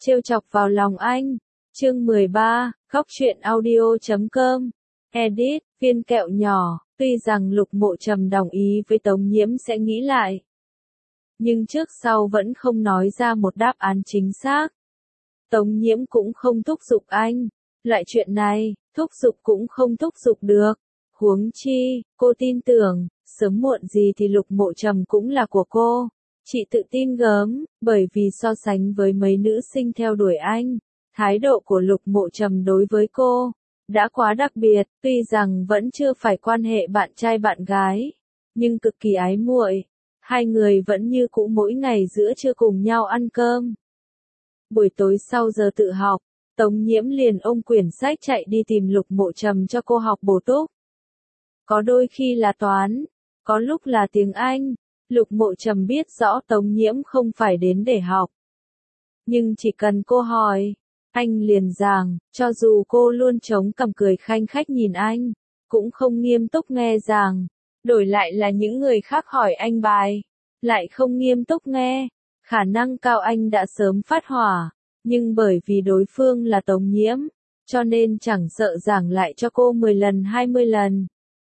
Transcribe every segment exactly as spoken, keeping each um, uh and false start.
Trêu chọc vào lòng anh. Chương mười ba, Khóc Chuyện Audio chấm com. Edit, viên kẹo nhỏ, tuy rằng Lục Mộ Trầm đồng ý với Tống Nhiễm sẽ nghĩ lại. Nhưng trước sau vẫn không nói ra một đáp án chính xác. Tống Nhiễm cũng không thúc giục anh. Loại chuyện này, thúc giục cũng không thúc giục được. Huống chi, cô tin tưởng, sớm muộn gì thì Lục Mộ Trầm cũng là của cô. Chị tự tin gớm, bởi vì so sánh với mấy nữ sinh theo đuổi anh, thái độ của Lục Mộ Trầm đối với cô đã quá đặc biệt, tuy rằng vẫn chưa phải quan hệ bạn trai bạn gái, nhưng cực kỳ ái muội. Hai người vẫn như cũ mỗi ngày giữa trưa cùng nhau ăn cơm. Buổi tối sau giờ tự học, Tống Nhiễm liền ôm quyển sách chạy đi tìm Lục Mộ Trầm cho cô học bổ túc. Có đôi khi là toán, có lúc là tiếng Anh. Lục Mộ Trầm biết rõ Tống Nhiễm không phải đến để học. Nhưng chỉ cần cô hỏi, anh liền giảng, cho dù cô luôn chống cằm cười khanh khách nhìn anh, cũng không nghiêm túc nghe giảng. Đổi lại là những người khác hỏi anh bài, lại không nghiêm túc nghe, khả năng cao anh đã sớm phát hỏa. Nhưng bởi vì đối phương là Tống Nhiễm, cho nên chẳng sợ giảng lại cho cô mười lần hai mươi lần.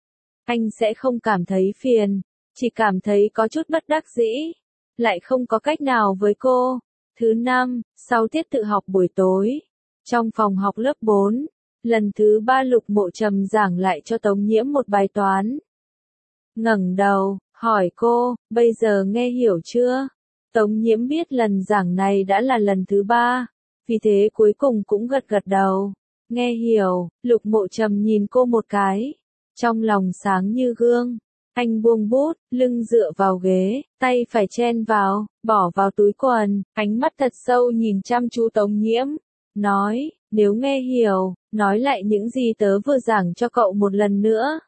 Anh sẽ không cảm thấy phiền. Chỉ cảm thấy có chút bất đắc dĩ, lại không có cách nào với cô. Thứ năm, sau tiết tự học buổi tối, trong phòng học lớp bốn, lần thứ ba Lục Mộ Trầm giảng lại cho Tống Nhiễm một bài toán. Ngẩng đầu, hỏi cô, bây giờ nghe hiểu chưa? Tống Nhiễm biết lần giảng này đã là lần thứ ba, vì thế cuối cùng cũng gật gật đầu. Nghe hiểu, Lục Mộ Trầm nhìn cô một cái, trong lòng sáng như gương. Anh buông bút, lưng dựa vào ghế, tay phải chen vào, bỏ vào túi quần, ánh mắt thật sâu nhìn chăm chú Tống Nhiễm, nói, nếu nghe hiểu, nói lại những gì tớ vừa giảng cho cậu một lần nữa.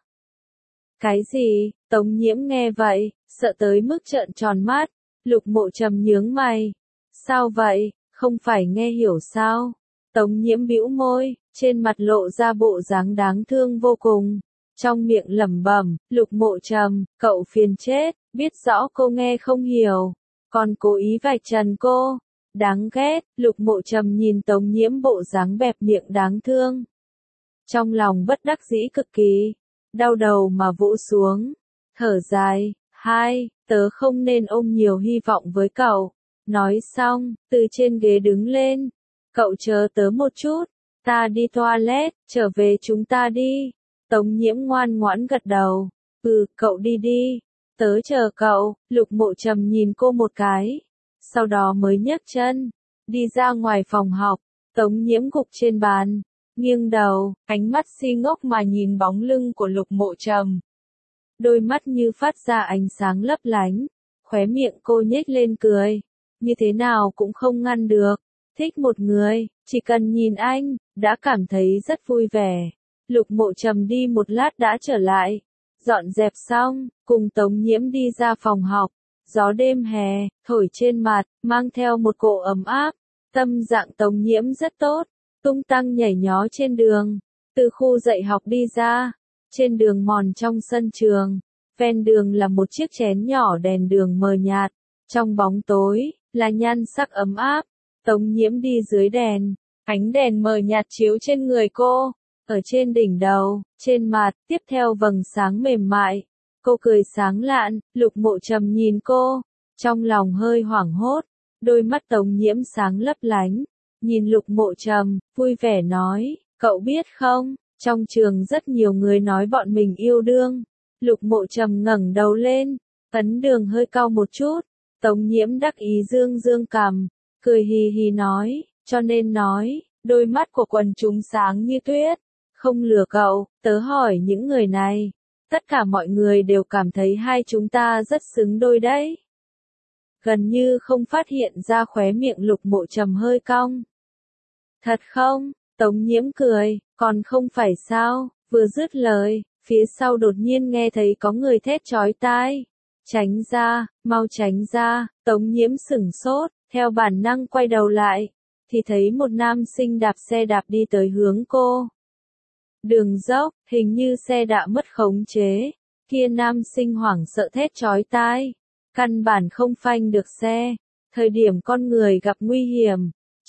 Cái gì? Tống Nhiễm nghe vậy, sợ tới mức trợn tròn mắt. Lục Mộ Trầm nhướng mày. Sao vậy, không phải nghe hiểu sao? Tống Nhiễm bĩu môi, trên mặt lộ ra bộ dáng đáng thương vô cùng. Trong miệng lẩm bẩm, Lục Mộ Trầm, cậu phiền chết, biết rõ cô nghe không hiểu, còn cố ý vạch trần cô. Đáng ghét, Lục Mộ Trầm nhìn Tống Nhiễm bộ dáng bẹp miệng đáng thương. Trong lòng bất đắc dĩ cực kỳ, đau đầu mà vỗ xuống, thở dài, hai, tớ không nên ôm nhiều hy vọng với cậu. Nói xong, từ trên ghế đứng lên, cậu chờ tớ một chút, ta đi toilet, trở về chúng ta đi. Tống Nhiễm ngoan ngoãn gật đầu. Ừ, cậu đi đi. Tớ chờ cậu. Lục Mộ Trầm nhìn cô một cái. Sau đó mới nhấc chân. Đi ra ngoài phòng học. Tống Nhiễm gục trên bàn. Nghiêng đầu, ánh mắt si ngốc mà nhìn bóng lưng của Lục Mộ Trầm. Đôi mắt như phát ra ánh sáng lấp lánh. Khóe miệng cô nhếch lên cười. Như thế nào cũng không ngăn được. Thích một người, chỉ cần nhìn anh, đã cảm thấy rất vui vẻ. Lục Mộ Trầm đi một lát đã trở lại, dọn dẹp xong, cùng Tống Nhiễm đi ra phòng học. Gió đêm hè, thổi trên mặt, mang theo một cỗ ấm áp. Tâm trạng Tống Nhiễm rất tốt, tung tăng nhảy nhó trên đường. Từ khu dạy học đi ra, trên đường mòn trong sân trường, ven đường là một chiếc chén nhỏ đèn đường mờ nhạt. Trong bóng tối, là nhan sắc ấm áp. Tống Nhiễm đi dưới đèn, ánh đèn mờ nhạt chiếu trên người cô. Ở trên đỉnh đầu, trên mặt, tiếp theo vầng sáng mềm mại. Cô cười sáng lạn, Lục Mộ Trầm nhìn cô, trong lòng hơi hoảng hốt. Đôi mắt Tống Nhiễm sáng lấp lánh, nhìn Lục Mộ Trầm, vui vẻ nói, cậu biết không, trong trường rất nhiều người nói bọn mình yêu đương. Lục Mộ Trầm ngẩng đầu lên, ấn đường hơi cau một chút. Tống Nhiễm đắc ý dương dương cằm, cười hì hì nói, cho nên nói, đôi mắt của quần chúng sáng như tuyết. Không lừa cậu, tớ hỏi những người này, tất cả mọi người đều cảm thấy hai chúng ta rất xứng đôi đấy. Gần như không phát hiện ra khóe miệng Lục Mộ Trầm hơi cong. Thật không? Tống Nhiễm cười, còn không phải sao? Vừa dứt lời, phía sau đột nhiên nghe thấy có người thét chói tai. Tránh ra, mau tránh ra. Tống Nhiễm sửng sốt, theo bản năng quay đầu lại, thì thấy một nam sinh đạp xe đạp đi tới hướng cô. Đường dốc, hình như xe đã mất khống chế. Kia nam sinh hoảng sợ thét chói tai, căn bản không phanh được xe. Thời điểm con người gặp nguy hiểm,